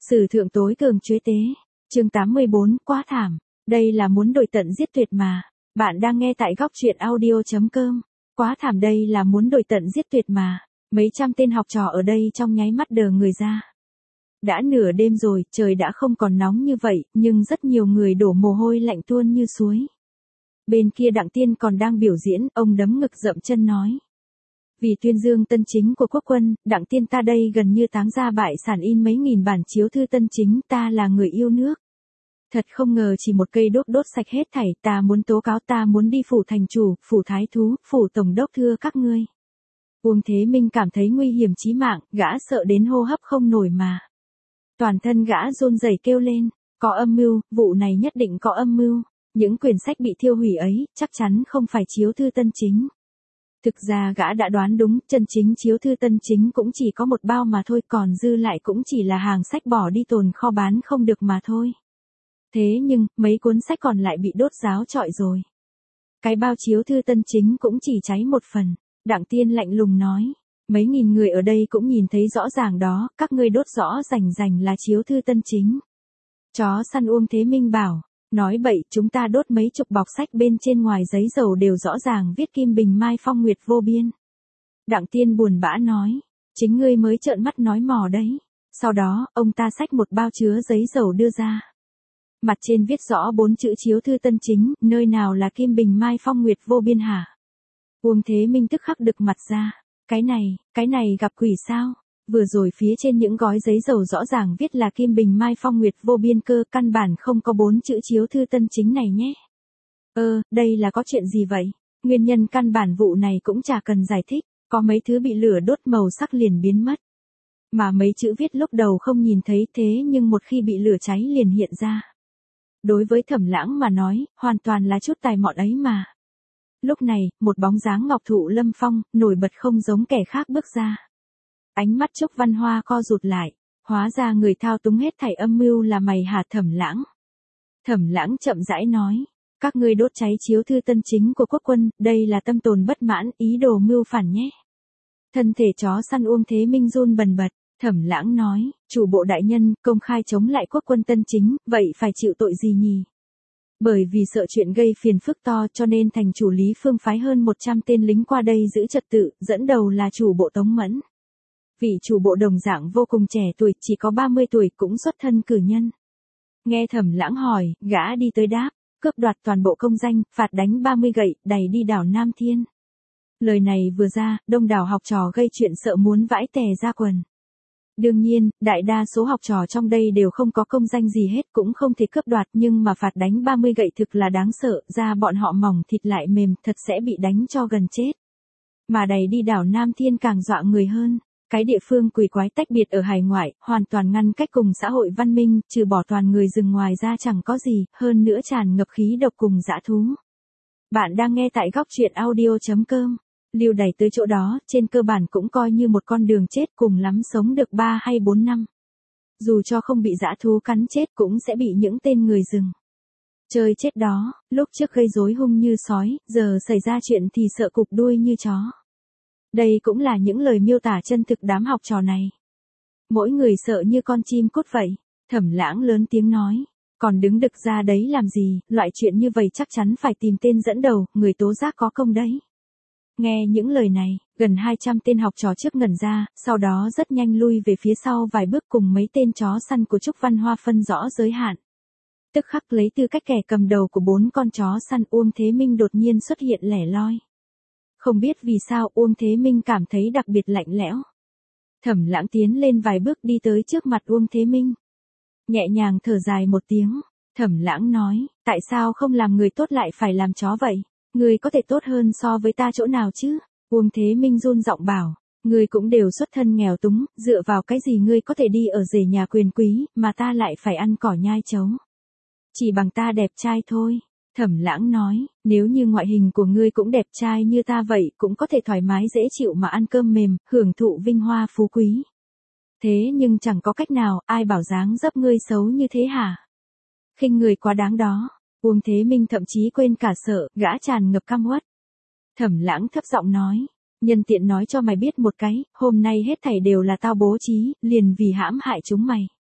Sử thượng tối cường chuế tế. Chương 84, quá thảm. Đây là muốn đổi tận giết tuyệt mà. Bạn đang nghe tại góc truyện audio.com. Quá thảm, đây là muốn đổi tận giết tuyệt mà. Mấy trăm tên học trò ở đây trong nháy mắt đờ người ra. Đã nửa đêm rồi, trời đã không còn nóng như vậy, nhưng rất nhiều người đổ mồ hôi lạnh tuôn như suối. Bên kia Đặng Tiên còn đang biểu diễn, ông đấm ngực dậm chân nói. Vì tuyên dương tân chính của quốc quân, Đặng Tiên ta đây gần như táng ra bại sản in mấy nghìn bản chiếu thư tân chính, ta là người yêu nước. Thật không ngờ chỉ một cây đốt đốt sạch hết thảy, ta muốn tố cáo, ta muốn đi phủ thành chủ, phủ thái thú, phủ tổng đốc thưa các ngươi. Uông Thế Minh cảm thấy nguy hiểm chí mạng, gã sợ đến hô hấp không nổi mà. Toàn thân gã run rẩy kêu lên, có âm mưu, vụ này nhất định có âm mưu. Những quyển sách bị thiêu hủy ấy, chắc chắn không phải chiếu thư tân chính. Thực ra gã đã đoán đúng, chân chính chiếu thư tân chính cũng chỉ có một bao mà thôi, còn dư lại cũng chỉ là hàng sách bỏ đi tồn kho bán không được mà thôi. Thế nhưng, mấy cuốn sách còn lại bị đốt ráo trọi rồi. Cái bao chiếu thư tân chính cũng chỉ cháy một phần. Đặng Tiên lạnh lùng nói, mấy nghìn người ở đây cũng nhìn thấy rõ ràng đó, các ngươi đốt rõ rành là chiếu thư tân chính. Chó săn Uông Thế Minh bảo, nói bậy, chúng ta đốt mấy chục bọc sách bên trên ngoài giấy dầu đều rõ ràng viết Kim Bình Mai Phong Nguyệt vô biên. Đặng Tiên buồn bã nói, chính ngươi mới trợn mắt nói mò đấy. Sau đó, ông ta xách một bao chứa giấy dầu đưa ra. Mặt trên viết rõ 4 chữ chiếu thư tân chính, nơi nào là Kim Bình Mai Phong Nguyệt vô biên hả? Uông Thế Minh tức khắc đực mặt ra, cái này gặp quỷ sao? Vừa rồi phía trên những gói giấy dầu rõ ràng viết là Kim Bình Mai Phong Nguyệt vô biên cơ, căn bản không có 4 chữ chiếu thư tân chính này nhé. Đây là có chuyện gì vậy? Nguyên nhân căn bản vụ này cũng chả cần giải thích, có mấy thứ bị lửa đốt màu sắc liền biến mất. Mà mấy chữ viết lúc đầu không nhìn thấy, thế nhưng một khi bị lửa cháy liền hiện ra. Đối với Thẩm Lãng mà nói, hoàn toàn là chút tài mọn ấy mà. Lúc này, một bóng dáng ngọc thụ lâm phong, nổi bật không giống kẻ khác bước ra. Ánh mắt Trúc Văn Hoa co rụt lại, hóa ra người thao túng hết thảy âm mưu là mày hả Thẩm Lãng. Thẩm Lãng chậm rãi nói, các ngươi đốt cháy chiếu thư tân chính của quốc quân, đây là tâm tồn bất mãn, ý đồ mưu phản nhé. Thân thể chó săn Uông Thế Minh run bần bật, Thẩm Lãng nói, chủ bộ đại nhân, công khai chống lại quốc quân tân chính, vậy phải chịu tội gì nhỉ? Bởi vì sợ chuyện gây phiền phức to cho nên thành chủ Lý Phương phái hơn 100 tên lính qua đây giữ trật tự, dẫn đầu là chủ bộ Tống Mẫn. Vị chủ bộ đồng dạng vô cùng trẻ tuổi, chỉ có 30 tuổi cũng xuất thân cử nhân. Nghe Thẩm Lãng hỏi, gã đi tới đáp, cướp đoạt toàn bộ công danh, phạt đánh 30 gậy, đày đi đảo Nam Thiên. Lời này vừa ra, đông đảo học trò gây chuyện sợ muốn vãi tè ra quần. Đương nhiên, đại đa số học trò trong đây đều không có công danh gì hết, cũng không thể cướp đoạt, nhưng mà phạt đánh 30 gậy thực là đáng sợ, da bọn họ mỏng thịt lại mềm, thật sẽ bị đánh cho gần chết. Mà đày đi đảo Nam Thiên càng dọa người hơn. Cái địa phương quỷ quái tách biệt ở hải ngoại, hoàn toàn ngăn cách cùng xã hội văn minh, trừ bỏ toàn người rừng ngoài ra chẳng có gì, hơn nữa tràn ngập khí độc cùng dã thú. Bạn đang nghe tại góc truyện audio.com. Lưu đày tới chỗ đó, trên cơ bản cũng coi như một con đường chết, cùng lắm sống được 3 hay 4 năm. Dù cho không bị dã thú cắn chết cũng sẽ bị những tên người rừng chơi chết đó, lúc trước gây rối hung như sói, giờ xảy ra chuyện thì sợ cụp đuôi như chó. Đây cũng là những lời miêu tả chân thực đám học trò này. Mỗi người sợ như con chim cút vậy. Thẩm Lãng lớn tiếng nói, còn đứng đực ra đấy làm gì, loại chuyện như vậy chắc chắn phải tìm tên dẫn đầu, người tố giác có công đấy. Nghe những lời này, gần 200 tên học trò trước ngẩn ra, sau đó rất nhanh lui về phía sau vài bước cùng mấy tên chó săn của Trúc Văn Hoa phân rõ giới hạn. Tức khắc lấy tư cách kẻ cầm đầu của 4 con chó săn, Uông Thế Minh đột nhiên xuất hiện lẻ loi. Không biết vì sao Uông Thế Minh cảm thấy đặc biệt lạnh lẽo. Thẩm Lãng tiến lên vài bước đi tới trước mặt Uông Thế Minh. Nhẹ nhàng thở dài một tiếng, Thẩm Lãng nói, tại sao không làm người tốt lại phải làm chó vậy? Ngươi có thể tốt hơn so với ta chỗ nào chứ? Uông Thế Minh run giọng bảo, ngươi cũng đều xuất thân nghèo túng, dựa vào cái gì ngươi có thể đi ở rể nhà quyền quý, mà ta lại phải ăn cỏ nhai trấu? Chỉ bằng ta đẹp trai thôi. Thẩm Lãng nói, nếu như ngoại hình của ngươi cũng đẹp trai như ta vậy, cũng có thể thoải mái dễ chịu mà ăn cơm mềm, hưởng thụ vinh hoa phú quý. Thế nhưng chẳng có cách nào, ai bảo dáng dấp ngươi xấu như thế hả? Khinh người quá đáng đó. Uông Thế Minh thậm chí quên cả sợ, gã tràn ngập căm uất. Thẩm Lãng thấp giọng nói, nhân tiện nói cho mày biết một cái, hôm nay hết thảy đều là tao bố trí, liền vì hãm hại chúng mày.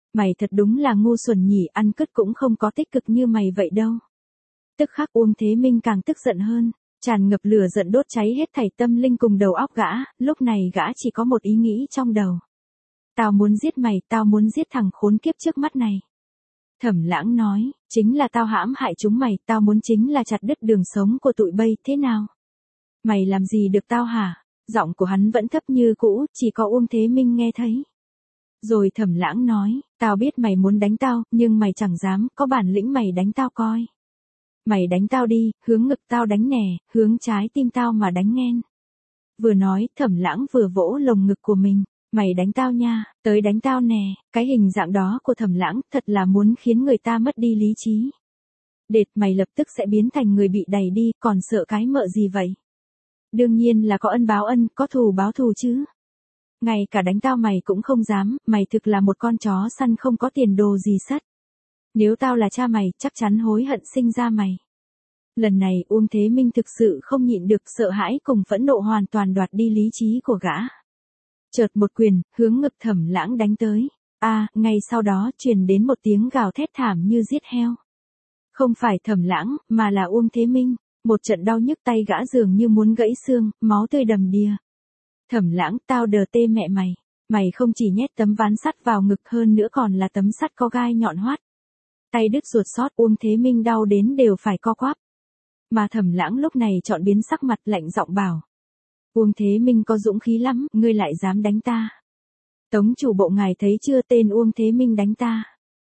Mày thật đúng là ngu xuẩn nhỉ, ăn cứt cũng không có tích cực như mày vậy đâu. Tức khắc Uông Thế Minh càng tức giận hơn, tràn ngập lửa giận đốt cháy hết thảy tâm linh cùng đầu óc gã, lúc này gã chỉ có một ý nghĩ trong đầu. Tao muốn giết mày, tao muốn giết thằng khốn kiếp trước mắt này. Thẩm Lãng nói, chính là tao hãm hại chúng mày, tao muốn chính là chặt đứt đường sống của tụi bay, thế nào? Mày làm gì được tao hả? Giọng của hắn vẫn thấp như cũ, chỉ có Uông Thế Minh nghe thấy. Rồi Thẩm Lãng nói, tao biết mày muốn đánh tao, nhưng mày chẳng dám, có bản lĩnh mày đánh tao coi. Mày đánh tao đi, hướng ngực tao đánh nè, hướng trái tim tao mà đánh nghen. Vừa nói, Thẩm Lãng vừa vỗ lồng ngực của mình. Mày đánh tao nha, tới đánh tao nè, cái hình dạng đó của Thẩm Lãng thật là muốn khiến người ta mất đi lý trí. Đệt, mày lập tức sẽ biến thành người bị đày đi, còn sợ cái mợ gì vậy? Đương nhiên là có ân báo ân, có thù báo thù chứ. Ngay cả đánh tao mày cũng không dám, mày thực là một con chó săn không có tiền đồ gì sất. Nếu tao là cha mày, chắc chắn hối hận sinh ra mày. Lần này Uông Thế Minh thực sự không nhịn được, sợ hãi cùng phẫn nộ hoàn toàn đoạt đi lý trí của gã. Chợt một quyền, hướng ngực Thẩm Lãng đánh tới. Ngay sau đó truyền đến một tiếng gào thét thảm như giết heo. Không phải Thẩm Lãng, mà là Uông Thế Minh. Một trận đau nhức tay gã dường như muốn gãy xương, máu tươi đầm đìa. Thẩm Lãng, tao đờ tê mẹ mày. Mày không chỉ nhét tấm ván sắt vào ngực, hơn nữa còn là tấm sắt có gai nhọn hoắt. Tay đứt ruột xót, Uông Thế Minh đau đến đều phải co quắp. Mà Thẩm Lãng lúc này chọn biến sắc mặt, lạnh giọng bảo. Uông Thế Minh có dũng khí lắm, ngươi lại dám đánh ta. Tống chủ bộ ngài thấy chưa, tên Uông Thế Minh đánh ta.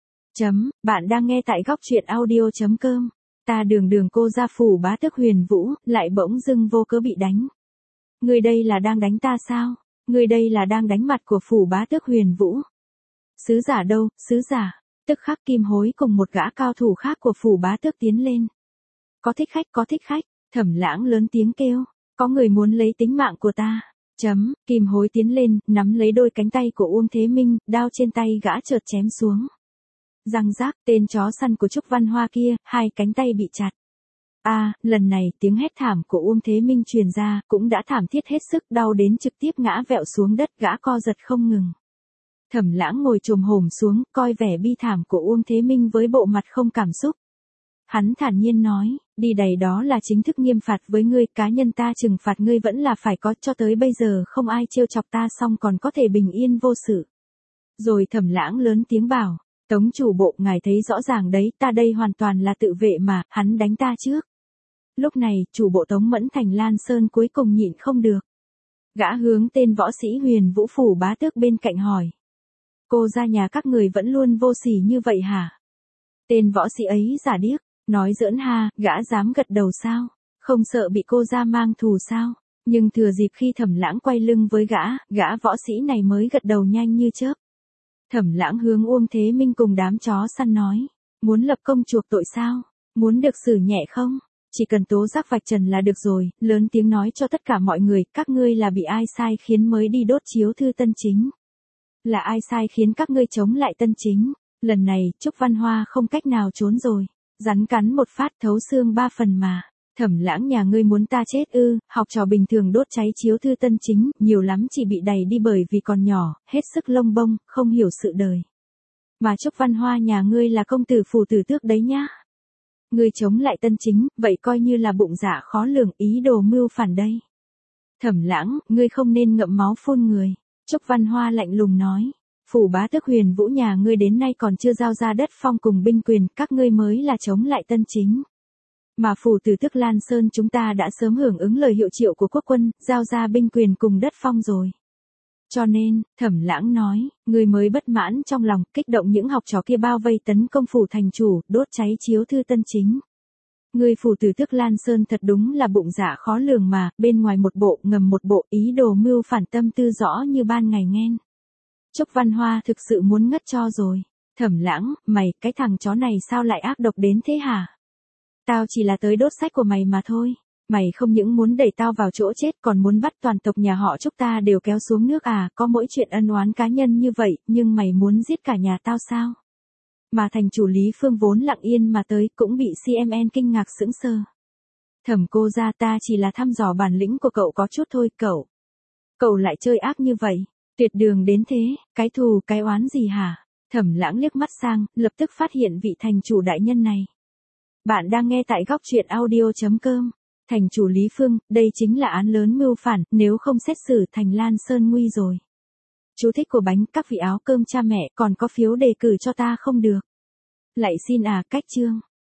Bạn đang nghe tại góc truyện audio.com. Ta đường cô gia phủ bá tước Huyền Vũ, lại bỗng dưng vô cớ bị đánh. Ngươi đây là đang đánh ta sao? Ngươi đây là đang đánh mặt của phủ bá tước Huyền Vũ. Sứ giả đâu, sứ giả? Tức khắc Kim Hối cùng một gã cao thủ khác của phủ bá tước tiến lên. Có thích khách, Thẩm Lãng lớn tiếng kêu. Có người muốn lấy tính mạng của ta. Kim Hối tiến lên, nắm lấy đôi cánh tay của Uông Thế Minh, đao trên tay gã chợt chém xuống. Răng rác, tên chó săn của Trúc Văn Hoa kia, hai cánh tay bị chặt. Lần này tiếng hét thảm của Uông Thế Minh truyền ra, cũng đã thảm thiết hết sức, đau đến trực tiếp ngã vẹo xuống đất, gã co giật không ngừng. Thẩm Lãng ngồi chồm hổm xuống, coi vẻ bi thảm của Uông Thế Minh với bộ mặt không cảm xúc. Hắn thản nhiên nói, đi đầy đó là chính thức nghiêm phạt với ngươi, cá nhân ta trừng phạt ngươi vẫn là phải có, cho tới bây giờ không ai trêu chọc ta xong còn có thể bình yên vô sự. Rồi Thẩm Lãng lớn tiếng bảo, Tống chủ bộ ngài thấy rõ ràng đấy, ta đây hoàn toàn là tự vệ mà, hắn đánh ta trước. Lúc này, chủ bộ Tống Mẫn Thành Lan Sơn cuối cùng nhịn không được. Gã hướng tên võ sĩ Huyền Vũ phủ bá tước bên cạnh hỏi. Cô gia nhà các người vẫn luôn vô sỉ như vậy hả? Tên võ sĩ ấy giả điếc, nói giỡn ha, gã dám gật đầu sao? Không sợ bị cô gia mang thù sao? Nhưng thừa dịp khi Thẩm Lãng quay lưng với gã võ sĩ này mới gật đầu nhanh như chớp. Thẩm Lãng hướng Uông Thế Minh cùng đám chó săn nói, muốn lập công chuộc tội sao? Muốn được xử nhẹ không? Chỉ cần tố giác vạch trần là được rồi, lớn tiếng nói cho tất cả mọi người, các ngươi là bị ai sai khiến mới đi đốt chiếu thư Tân Chính? Là ai sai khiến các ngươi chống lại Tân Chính? Lần này, Trúc Văn Hoa không cách nào trốn rồi. Rắn cắn một phát thấu xương 3 phần mà. Thẩm Lãng nhà ngươi muốn ta chết ư? Học trò bình thường đốt cháy chiếu thư Tân Chính, nhiều lắm chỉ bị đày đi bởi vì còn nhỏ, hết sức lông bông, không hiểu sự đời. Mà Trúc Văn Hoa nhà ngươi là công tử phủ tử tước đấy nhá. Ngươi chống lại Tân Chính, vậy coi như là bụng dạ khó lường, ý đồ mưu phản đây. Thẩm Lãng, ngươi không nên ngậm máu phun người. Trúc Văn Hoa lạnh lùng nói. Phủ bá tước Huyền Vũ nhà ngươi đến nay còn chưa giao ra đất phong cùng binh quyền, các ngươi mới là chống lại Tân Chính. Mà phủ tử tước Lan Sơn chúng ta đã sớm hưởng ứng lời hiệu triệu của quốc quân, giao ra binh quyền cùng đất phong rồi. Cho nên, Thẩm Lãng nói, ngươi mới bất mãn trong lòng, kích động những học trò kia bao vây tấn công phủ thành chủ, đốt cháy chiếu thư Tân Chính. Ngươi phủ tử tước Lan Sơn thật đúng là bụng dạ khó lường mà, bên ngoài một bộ, ngầm một bộ, ý đồ mưu phản tâm tư rõ như ban ngày nghen. Trúc Văn Hoa thực sự muốn ngất cho rồi. Thẩm Lãng, mày, cái thằng chó này sao lại ác độc đến thế hả? Tao chỉ là tới đốt sách của mày mà thôi. Mày không những muốn đẩy tao vào chỗ chết còn muốn bắt toàn tộc nhà họ Trúc ta đều kéo xuống nước à, có mỗi chuyện ân oán cá nhân như vậy, nhưng mày muốn giết cả nhà tao sao? Mà thành chủ Lý Phương vốn lặng yên mà tới, cũng bị CMN kinh ngạc sững sờ. Thẩm cô gia, ta chỉ là thăm dò bản lĩnh của cậu có chút thôi, cậu lại chơi ác như vậy, tuyệt đường đến thế, cái thù cái oán gì hả? Thẩm Lãng liếc mắt sang, lập tức phát hiện vị thành chủ đại nhân này. Bạn đang nghe tại góc truyện audio.com. Thành chủ Lý Phương, đây chính là án lớn mưu phản, nếu không xét xử Thành Lan Sơn nguy rồi. Chú thích của bánh, các vị áo cơm cha mẹ, còn có phiếu đề cử cho ta không được. Lạy xin cách chương.